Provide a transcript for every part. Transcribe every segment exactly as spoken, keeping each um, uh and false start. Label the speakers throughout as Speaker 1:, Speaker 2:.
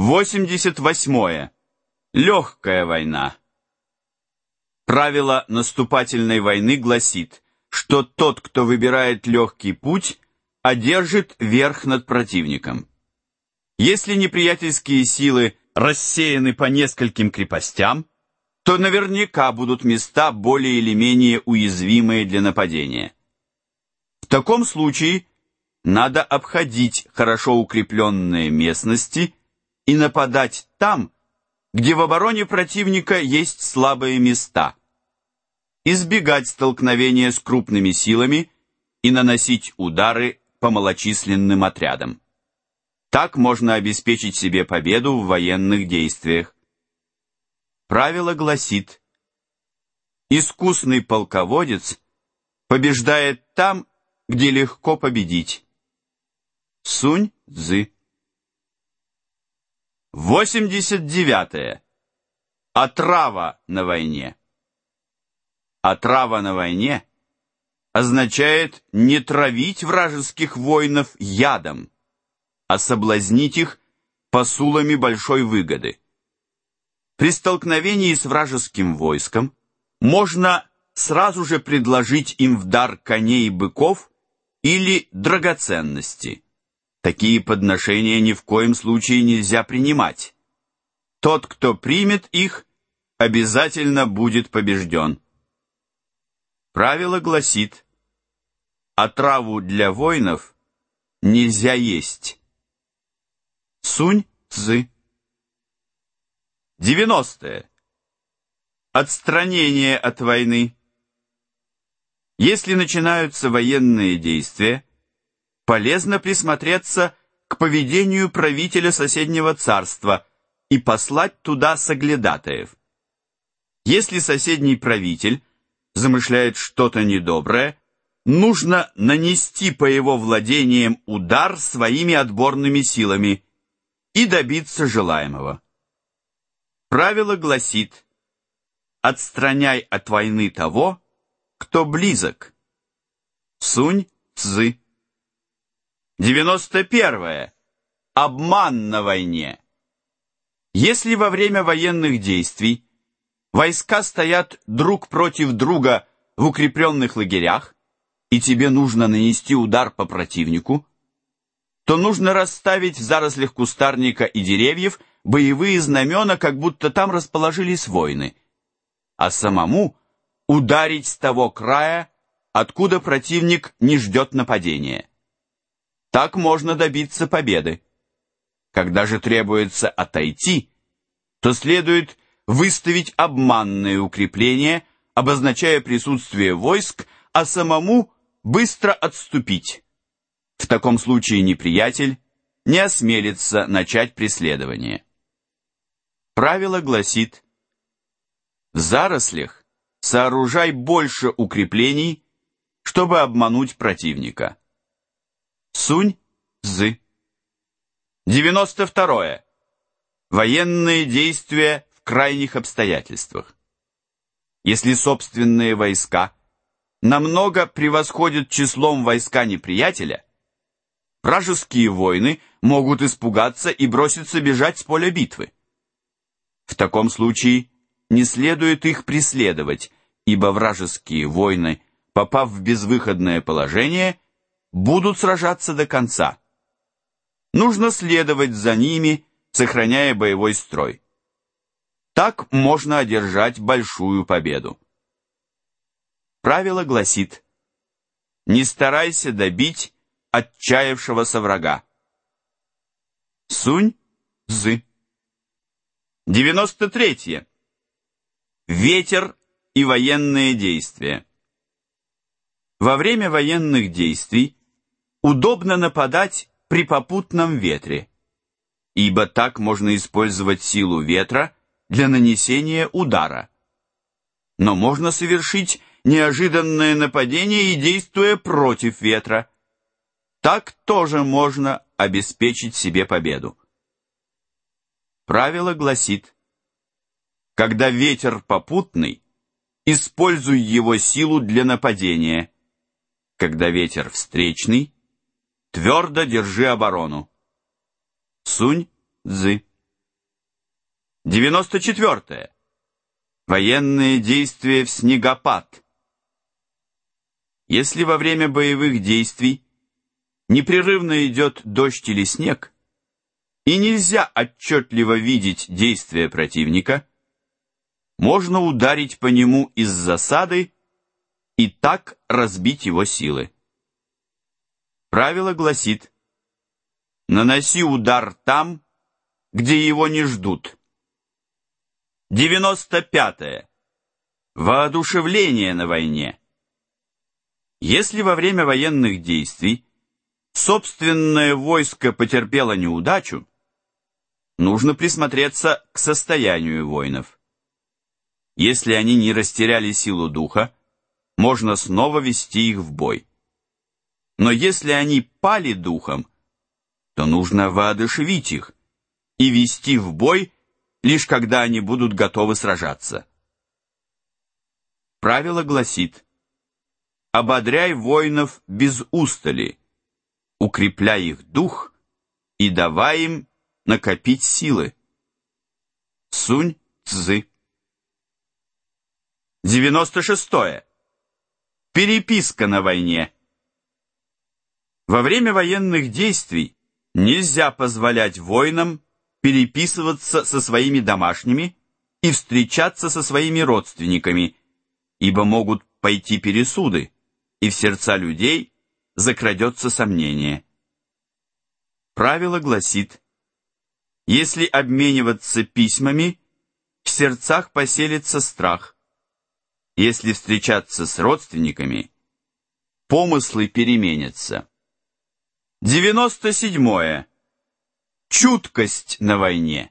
Speaker 1: восемьдесят восьмое. Легкая война. Правило наступательной войны гласит, что тот, кто выбирает легкий путь, одержит верх над противником. Если неприятельские силы рассеяны по нескольким крепостям, то наверняка будут места более или менее уязвимые для нападения. В таком случае надо обходить хорошо укрепленные местности и нападать там, где в обороне противника есть слабые места, избегать столкновения с крупными силами и наносить удары по малочисленным отрядам. Так можно обеспечить себе победу в военных действиях. Правило гласит: искусный полководец побеждает там, где легко победить. Сунь-цзы. восемьдесят девятое. Отрава на войне. Отрава на войне означает не травить вражеских воинов ядом, а соблазнить их посулами большой выгоды. При столкновении с вражеским войском можно сразу же предложить им в дар коней и быков или драгоценности. Такие подношения ни в коем случае нельзя принимать. Тот, кто примет их, обязательно будет побежден. Правило гласит: отраву для воинов нельзя есть. Сунь-цзы. девяностое. Отстранение от войны. Если начинаются военные действия, полезно присмотреться к поведению правителя соседнего царства и послать туда соглядатаев. Если соседний правитель замышляет что-то недоброе, нужно нанести по его владениям удар своими отборными силами и добиться желаемого. Правило гласит: отстраняй от войны того, кто близок. Сунь-цзы. девяносто первое. Обман на войне. Если во время военных действий войска стоят друг против друга в укрепленных лагерях, и тебе нужно нанести удар по противнику, то нужно расставить в зарослях кустарника и деревьев боевые знамена, как будто там расположились воины, а самому ударить с того края, откуда противник не ждет нападения. Так можно добиться победы. Когда же требуется отойти, то следует выставить обманные укрепления, обозначая присутствие войск, а самому быстро отступить. В таком случае неприятель не осмелится начать преследование. Правило гласит: в зарослях сооружай больше укреплений, чтобы обмануть противника. Сунь-цзы. девяносто второе. Военные действия в крайних обстоятельствах. Если собственные войска намного превосходят числом войска неприятеля, вражеские воины могут испугаться и броситься бежать с поля битвы. В таком случае не следует их преследовать, ибо вражеские воины, попав в безвыходное положение, будут сражаться до конца. Нужно следовать за ними, сохраняя боевой строй. Так можно одержать большую победу. Правило гласит: не старайся добить отчаявшегося врага. Сунь-цзы. девяносто третье. Ветер и военные действия. Во время военных действий удобно нападать при попутном ветре, ибо так можно использовать силу ветра для нанесения удара. Но можно совершить неожиданное нападение и действуя против ветра. Так тоже можно обеспечить себе победу. Правило гласит: когда ветер попутный, используй его силу для нападения. Когда ветер встречный, твердо держи оборону. Сунь-цзы. девяносто четвёртое. Военные действия в снегопад. Если во время боевых действий непрерывно идет дождь или снег, и нельзя отчетливо видеть действия противника, можно ударить по нему из засады и так разбить его силы. Правило гласит: наноси удар там, где его не ждут. девяносто пятое. Воодушевление на войне. Если во время военных действий собственное войско потерпело неудачу, нужно присмотреться к состоянию воинов. Если они не растеряли силу духа, можно снова вести их в бой. Но если они пали духом, то нужно воодушевить их и вести в бой, лишь когда они будут готовы сражаться. Правило гласит: ободряй воинов без устали, укрепляй их дух и давай им накопить силы. Сунь Цзы. девяносто шестое. Переписка на войне. Во время военных действий нельзя позволять воинам переписываться со своими домашними и встречаться со своими родственниками, ибо могут пойти пересуды, и в сердца людей закрадется сомнение. Правило гласит: если обмениваться письмами, в сердцах поселится страх. Если встречаться с родственниками, помыслы переменятся. девяносто седьмое. Чуткость на войне.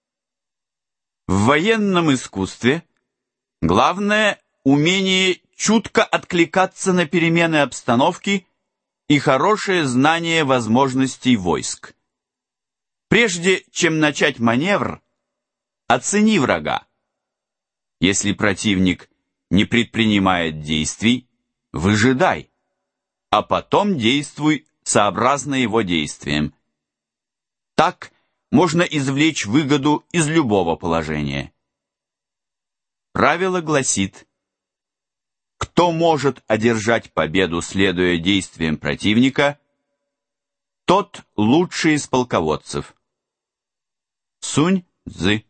Speaker 1: В военном искусстве главное умение чутко откликаться на перемены обстановки и хорошее знание возможностей войск. Прежде чем начать маневр, оцени врага. Если противник не предпринимает действий, выжидай, а потом действуй сообразно его действиям. Так можно извлечь выгоду из любого положения. Правило гласит: кто может одержать победу, следуя действиям противника, тот лучший из полководцев. Сунь Цзы.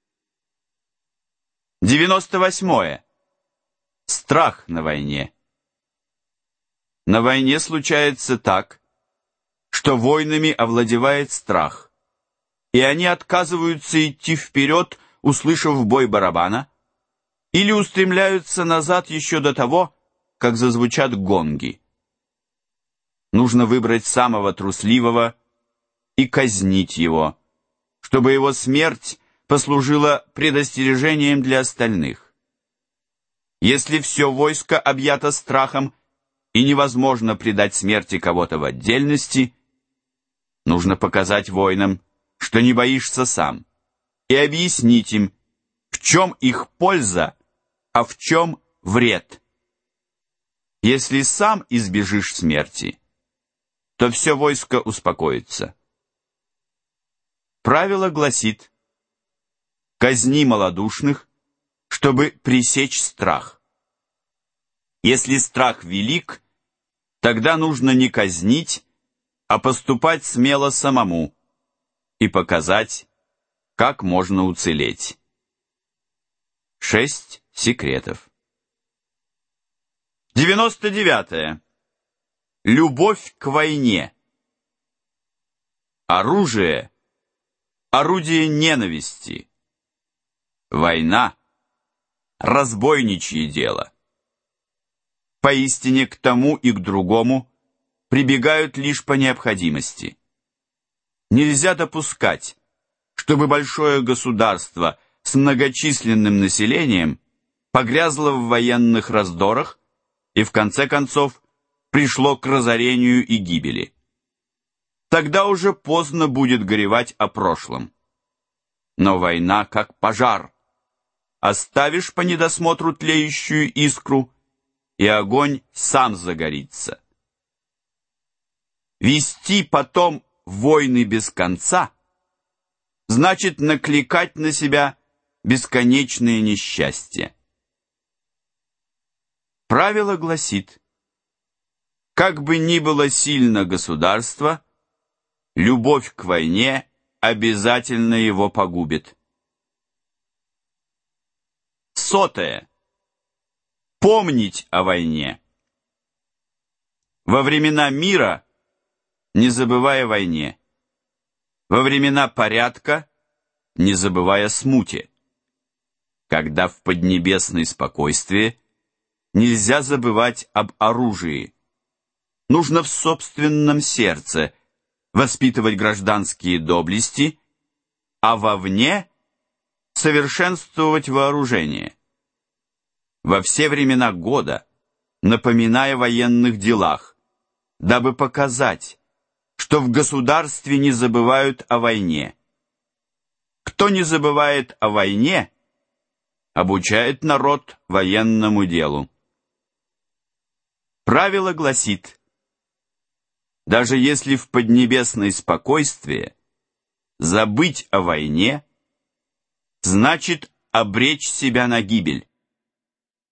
Speaker 1: девяносто восьмое. Страх на войне. На войне случается так, что воинами овладевает страх, и они отказываются идти вперед, услышав бой барабана, или устремляются назад еще до того, как зазвучат гонги. Нужно выбрать самого трусливого и казнить его, чтобы его смерть послужила предостережением для остальных. Если все войско объято страхом и невозможно предать смерти кого-то в отдельности, нужно показать воинам, что не боишься сам, и объяснить им, в чем их польза, а в чем вред. Если сам избежишь смерти, то все войско успокоится. Правило гласит: казни малодушных, чтобы пресечь страх. Если страх велик, тогда нужно не казнить, а поступать смело самому и показать, как можно уцелеть. Шесть секретов. девяносто девятое. Любовь к войне. Оружие – орудие ненависти. Война – разбойничье дело. Поистине к тому и к другому прибегают лишь по необходимости. Нельзя допускать, чтобы большое государство с многочисленным населением погрязло в военных раздорах и в конце концов пришло к разорению и гибели. Тогда уже поздно будет горевать о прошлом. Но война как пожар. Оставишь по недосмотру тлеющую искру, и огонь сам загорится. Вести потом войны без конца значит накликать на себя бесконечные несчастья. Правило гласит: как бы ни было сильно государство, любовь к войне обязательно его погубит. Сотое. Помнить о войне. Во времена мира не забывай о войне. Во времена порядка не забывай о смуте. Когда в поднебесной спокойствии нельзя забывать об оружии. Нужно в собственном сердце воспитывать гражданские доблести, а вовне совершенствовать вооружение. Во все времена года напоминай о военных делах, дабы показать, что в государстве не забывают о войне. Кто не забывает о войне, обучает народ военному делу. Правило гласит: даже если в поднебесной спокойствии забыть о войне, значит обречь себя на гибель.